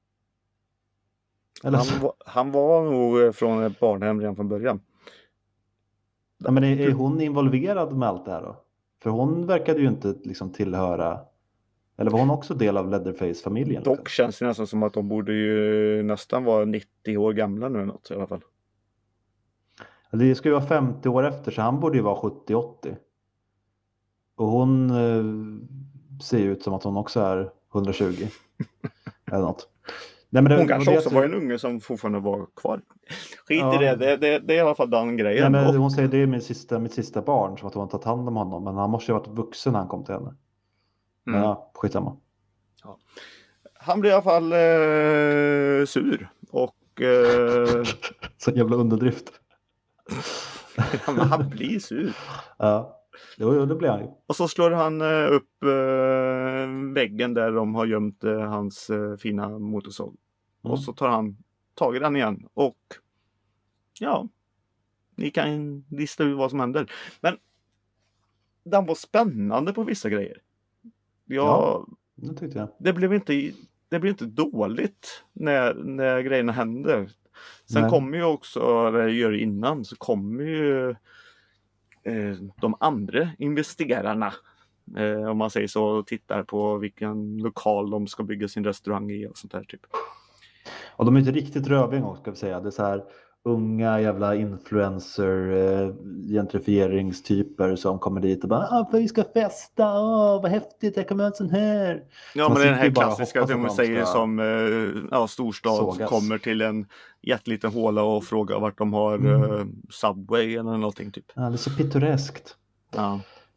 Eller han var nog från ett barnhem redan från början. Ja, men är hon involverad med allt det här då? För hon verkade ju inte liksom tillhöra... Eller var hon också del av Leatherface-familjen? Dock känns det nästan som att de borde ju nästan vara 90 år gamla nu något i alla fall. Det ska ju vara 50 år efter, så han borde ju vara 70-80. Och hon ser ut som att hon också är 120. Eller något. Nej, men hon kanske också var en unge som fortfarande var kvar. Skit i det. Det är i alla fall den grejen. Nej, men hon säger det är mitt sista barn, som att hon har tagit hand om honom. Men han måste ju ha varit vuxen när han kom till henne. Men ja, skitsamma. Ja. Han blir i alla fall sur. Och... Så jävla underdrift. Ja, men han blir sur. Ja, jo, det blir han ju. Och så slår han upp väggen där de har gömt hans fina motorsåg. Och så tar han tag i den igen. Och ja, ni kan lista ut vad som händer. Men den var spännande på vissa grejer. Ja, det tyckte jag. Det blev inte dåligt när grejerna hände. Sen kommer ju också, det gör innan, så kommer ju de andra investerarna, om man säger så, och tittar på vilken lokal de ska bygga sin restaurang i och sånt där typ. Och de är inte riktigt röving också, ska vi säga. Det är så här unga jävla influencer gentrifieringstyper som kommer dit och bara vi ska festa, vad häftigt, jag kommer ha en sån här. Ja, så men den här klassiska, de säger som storstad sågas. kommer till en jätteliten håla och frågar vart de har Subway eller någonting typ. Ja, det är så pittoreskt. Ja.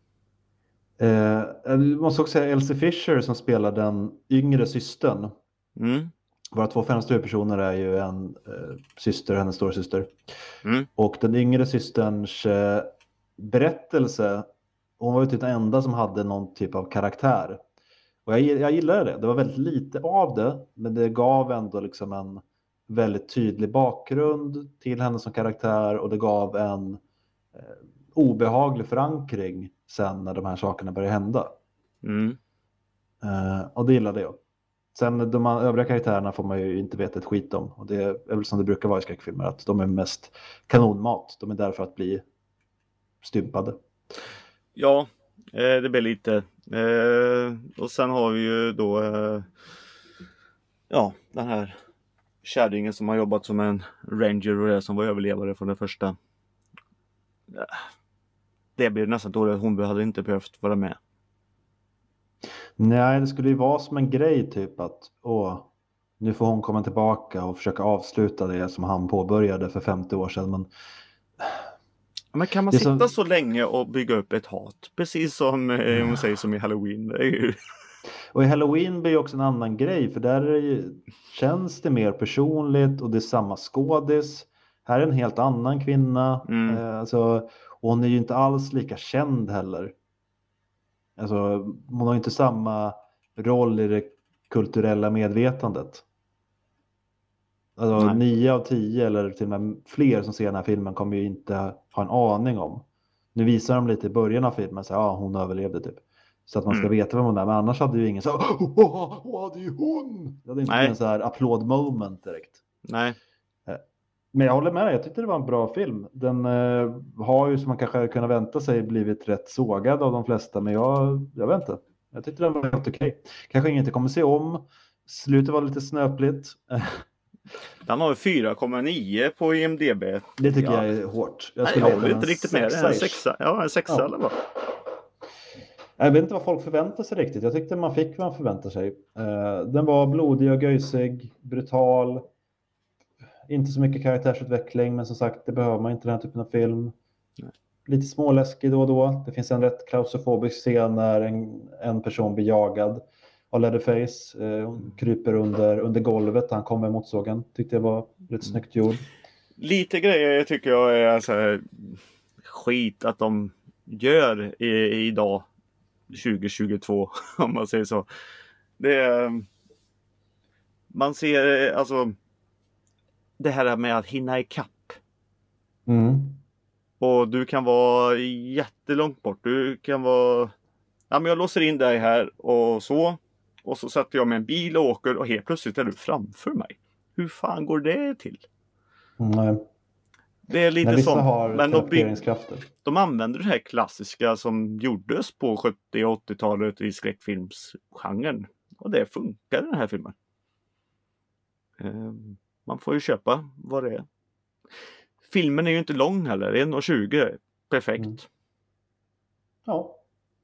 Jag måste också säga Elsie Fisher som spelar den yngre systern. Våra 2 främsta huvudpersoner är ju en syster och hennes storasyster. Och den yngre systerns berättelse, hon var ju typ den enda som hade någon typ av karaktär. Och jag gillade det. Det var väldigt lite av det, men det gav ändå liksom en väldigt tydlig bakgrund till henne som karaktär, och det gav en obehaglig förankring sen när de här sakerna började hända. Och det gillade jag. Sen de övriga karaktärerna får man ju inte veta ett skit om. Och det är väl som det brukar vara i skräckfilmer, att de är mest kanonmat. De är där för att bli stympade. Ja, det blir lite. Och sen har vi ju då den här kärringen som har jobbat som en ranger och det som var överlevare från det första. Det blir nästan dåligt. Hon hade inte behövt vara med. Nej, det skulle ju vara som en grej typ att nu får hon komma tillbaka och försöka avsluta det som han påbörjade för 50 år sedan. Men kan man sitta så länge och bygga upp ett hat? Precis som hon säger som i Halloween. Det är ju... Och i Halloween blir ju också en annan grej, för där känns det mer personligt och det är samma skådis. Här är en helt annan kvinna. Och hon är ju inte alls lika känd heller. Alltså, hon har ju inte samma roll i det kulturella medvetandet. Alltså 9 av 10 eller till och med fler som ser den här filmen kommer ju inte ha en aning om. Nu visar de lite i början av filmen så hon överlevde typ. Så att man ska veta vem hon är. Men annars hade ju ingen så det är ju hon! Det hade inte blivit en så här applåd moment direkt. Nej. Men jag håller med dig, jag tyckte det var en bra film. Den har ju, som man kanske kunnat vänta sig, blivit rätt sågad av de flesta. Men jag vet inte. Jag tyckte den var helt okej. Kanske inget jag kommer se om. Slutet var lite snöpligt. Den har 4,9 på IMDb. Det tycker jag är hårt. Jag håller inte riktigt med det. En sexa eller vad? Jag vet inte vad folk förväntar sig riktigt. Jag tyckte man fick vad man förväntar sig. Den var blodig och göjsig, brutal. Inte så mycket karaktärsutveckling, men som sagt, det behöver man inte den här typen av film. Lite småläskig då och då. Det finns en rätt klaustrofobisk scen när en person blir jagad av Leatherface. Hon kryper under golvet och han kommer mot sågen. Tyckte jag var rätt snyggt gjord. Lite grejer tycker jag är så här skit att de gör idag 2022 om man säger så. Det är, man ser alltså det här med att hinna ikapp. Och du kan vara jättelångt bort. Du kan vara... Ja, men jag låser in dig här och så. Och så sätter jag med en bil och åker och helt plötsligt är du framför mig. Hur fan går det till? Nej. Det är lite sånt. Men de använder det här klassiska som gjordes på 70- och 80-talet i skräckfilmsgenren. Och det funkar i den här filmen. Man får ju köpa vad det är. Filmen är ju inte lång heller. 1:20. Perfekt. Ja,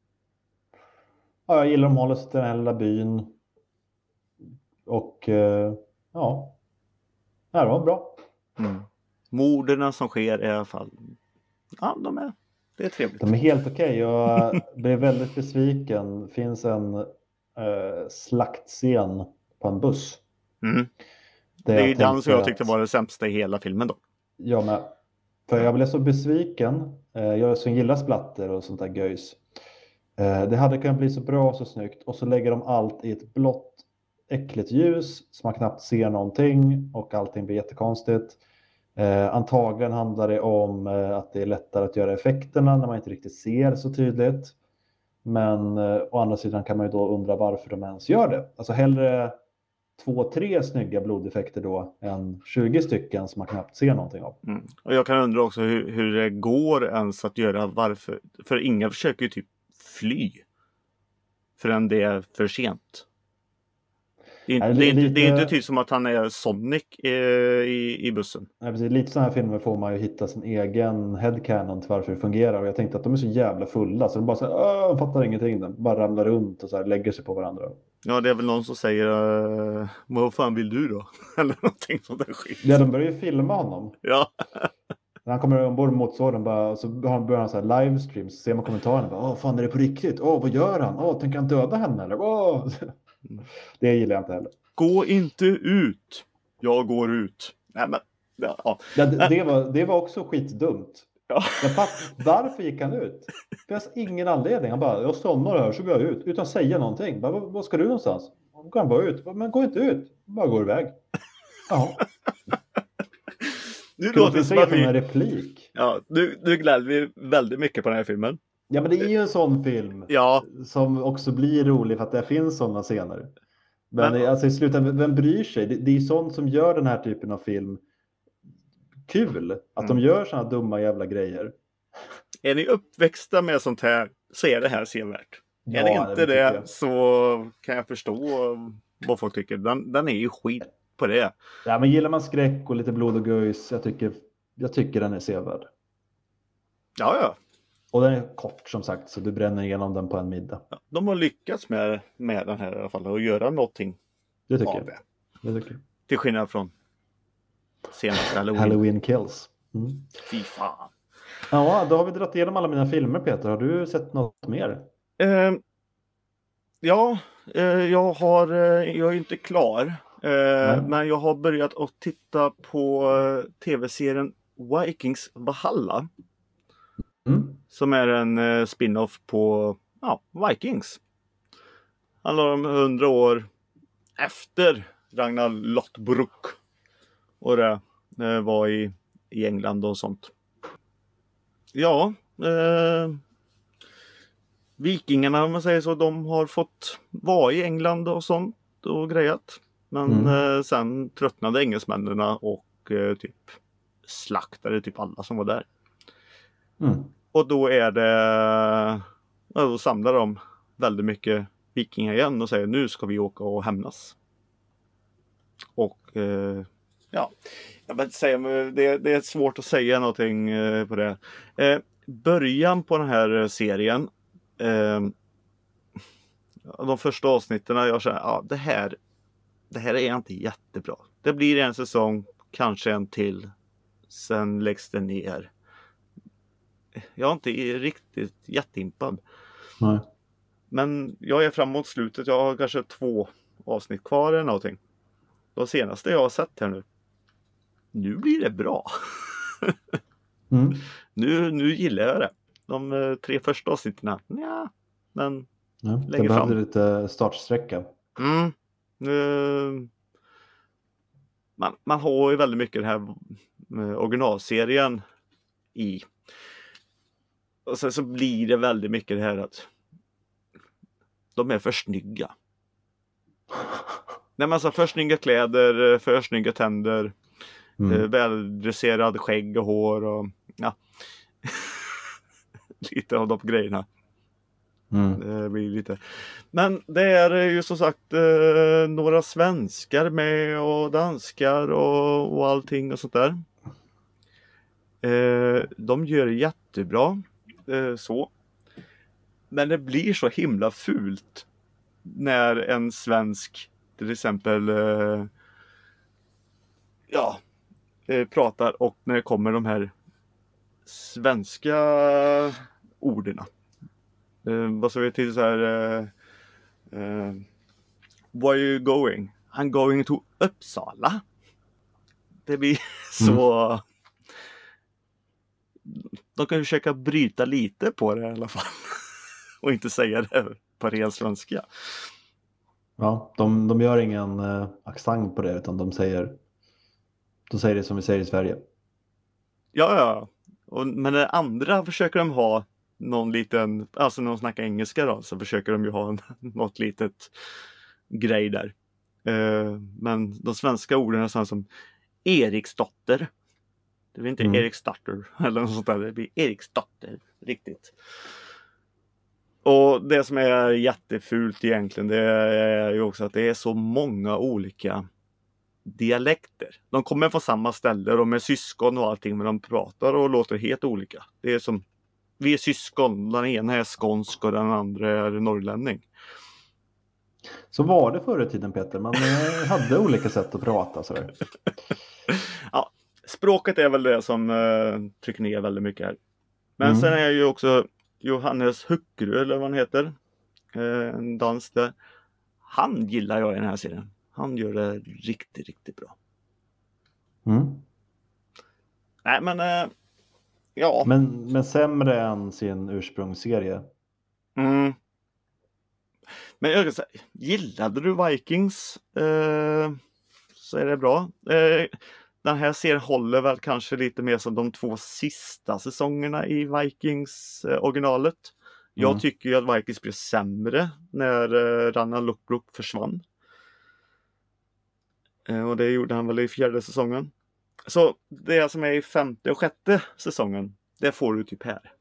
jag gillar de håller sig till den här lilla byn. Och det var bra. Morderna som sker i alla fall. Ja, Det är trevligt. De är helt okej. Jag blev väldigt besviken. Det finns en slaktscen på en buss. Mm. Det är ju den tänkte som jag tyckte var det sämsta i hela filmen då. Ja, men för jag blev så besviken. Jag som gillar splatter och sånt där göjs. Det hade kunnat bli så bra och så snyggt. Och så lägger de allt i ett blått äckligt ljus så man knappt ser någonting och allting blir jättekonstigt. Antagligen handlar det om att det är lättare att göra effekterna när man inte riktigt ser så tydligt. Men å andra sidan kan man ju då undra varför de ens gör det. Alltså hellre 2-3 snygga blodeffekter då än 20 stycken som man knappt ser någonting av. Mm. Och jag kan undra också hur det går ens att göra varför. För ingen försöker ju typ fly förrän det är för sent. Det är inte typ som att han är Sonic i bussen. Nej, precis. Lite sådana här filmer får man ju hitta sin egen headcanon till varför det fungerar. Och jag tänkte att de är så jävla fulla så de bara så fattar ingenting. De bara ramlar runt och så här, lägger sig på varandra. Ja, det är väl någon som säger vad fan vill du då? Eller någonting sånt där skit. Ja, de börjar ju filma honom. Ja. När han kommer ombord med motorsågen bara, så börjar han så här livestream. Så ser man kommentarerna bara, fan är det på riktigt? Vad gör han? Tänker han döda henne eller? Det gillar jag inte heller. Gå inte ut. Jag går ut. Nej, men, ja. Det var också skitdumt. Ja. Varför gick han ut? Det finns ingen anledning. Han bara, jag somnar här så går jag ut. Utan att säga någonting. Bara, vad ska du någonstans? Då går han bara ut. Men gå inte ut. Bara går iväg. Jaha. Nu låter det som att en replik. Ja, nu gläder vi väldigt mycket på den här filmen. Ja, men det är ju en sån film. Ja. Som också blir rolig för att det finns sådana scener. Men alltså i slutändan, vem bryr sig? Det är ju sånt som gör den här typen av film kul. Att de gör såna dumma jävla grejer. Är ni uppväxta med sånt här så är det här sevärt. Ja, är det inte det så kan jag förstå vad folk tycker. Den är ju skit på det. Ja, men gillar man skräck och lite blod och göjs, jag tycker den är sevärd. Ja. Och den är kort som sagt, så du bränner igenom den på en middag. Ja, de har lyckats med den här i alla fall och göra någonting. Det tycker jag. Det tycker jag. Till skillnad från senaste Halloween Kills. Fy fan. Ja, då har vi dragit igenom alla mina filmer, Peter. Har du sett något mer? Ja, jag är inte klar. Men jag har börjat att titta på tv-serien Vikings Valhalla. Som är en spin-off på Vikings. Handlar om 100 år efter Ragnar Lothbrok. Och det var i England och sånt. Ja, vikingarna om man säger så, de har fått vara i England och sånt och grejat. Men sen tröttnade engelsmännen och typ slaktade typ alla som var där. Och då är det, då samlar de väldigt mycket vikingar igen och säger nu ska vi åka och hämnas. Och jag vet inte säga, men det är svårt att säga någonting på det. Början på den här serien, de första avsnitten, jag känner det här är inte jättebra. Det blir en säsong, kanske en till, sen läggs det ner. Jag är inte riktigt jätteimpad. Nej. Men jag är framåt slutet. Jag har kanske 2 avsnitt kvar eller någonting. De senaste jag har sett här nu blir det bra. Nu gillar jag det. De 3 första avsnitten, men längre fram. Det behövde lite startsträcka. Man har ju väldigt mycket den här originalserien i. Och sen så blir det väldigt mycket det här att de är för snygga. Nej, men alltså för snygga kläder, för snygga tänder, väldresserad skägg och hår och lite av de grejerna. Det blir lite. Men det är ju som sagt några svenskar med och danskar och allting och sånt där. De gör det jättebra så. Men det blir så himla fult när en svensk till exempel pratar och när det kommer de här svenska orden. Vad sa vi till så här? Where are you going? I'm going to Uppsala. Det blir så... De kan ju försöka bryta lite på det i alla fall. Och inte säga det på ren svenska. Ja, de gör ingen accent på det, utan de säger det som vi säger i Sverige. Ja. Men det andra försöker de ha någon liten, alltså när de snackar engelska då, så försöker de ju ha något litet grej där. Men de svenska orden är sådana som Eriksdotter. Det blir inte Eriksdotter eller något sånt där. Det blir Eriksdotter, riktigt. Och det som är jättefult egentligen, det är ju också att det är så många olika dialekter. De kommer från samma ställe, de är syskon och allting, men de pratar och låter helt olika. Det är som, vi är syskon, den ena är skånsk och den andra är norrlänning. Så var det förr i tiden, Peter. Man hade olika sätt att prata. Så ja, språket är väl det som trycker ner väldigt mycket här. Men sen är ju också Johannes Huckerud, eller vad han heter, en dans där. Han gillar jag i den här serien. Han gör det riktigt, riktigt bra. Nej, men ja. Men sämre än sin ursprungsserie. Men jag kan säga, gillade du Vikings så är det bra. Den här serien håller väl kanske lite mer som de 2 sista säsongerna i Vikings originalet. Jag tycker ju att Vikings blev sämre när Ragnar Lothbrok försvann. Och det gjorde han väl i 4:e säsongen. Så det som är i 5:e och 6:e säsongen, det får du typ här.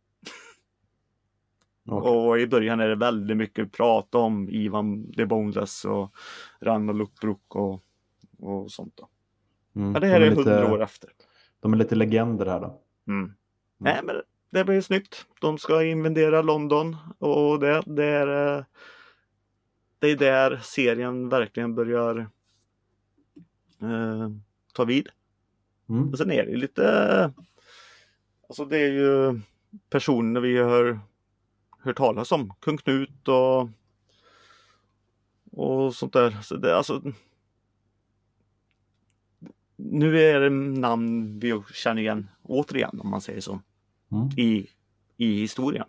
Okay. Och i början är det väldigt mycket prat om Ivan the Boneless och Ragnar Lothbrok och sånt då. Ja, det här är 100 år efter. De är lite legender här då. Nej, men det blir snyggt. De ska invadera London och det är där serien verkligen börjar ta vid. Och sen är det lite, alltså det är ju personer vi har hört talas om, Kung Knut och sånt där. Så det, alltså, nu är det namn vi känner igen återigen, om man säger så, i historien.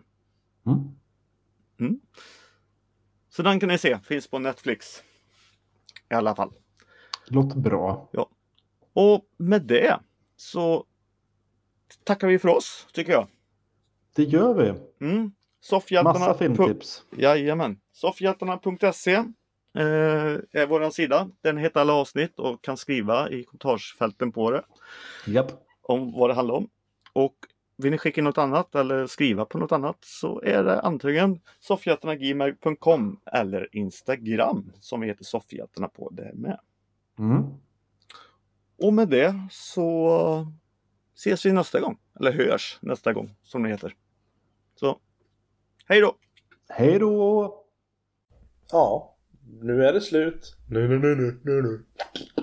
Så den kan ni se, finns på Netflix i alla fall. Låter bra. Ja. Och med det så tackar vi för oss, tycker jag. Det gör vi. Massa filmtips. Jajamän. Soffhjältarna.se är våran sida. Den heter alla avsnitt och kan skriva i kommentarsfälten på det. Japp. Om vad det handlar om. Och vill ni skicka något annat eller skriva på något annat, så är det antingen soffhjältarna@gmail.com eller Instagram som vi heter Soffhjältarna på det med. Och med det så ses vi nästa gång. Eller hörs nästa gång, som det heter. Så, hej då! Hej då! Ja, nu är det slut. Nu.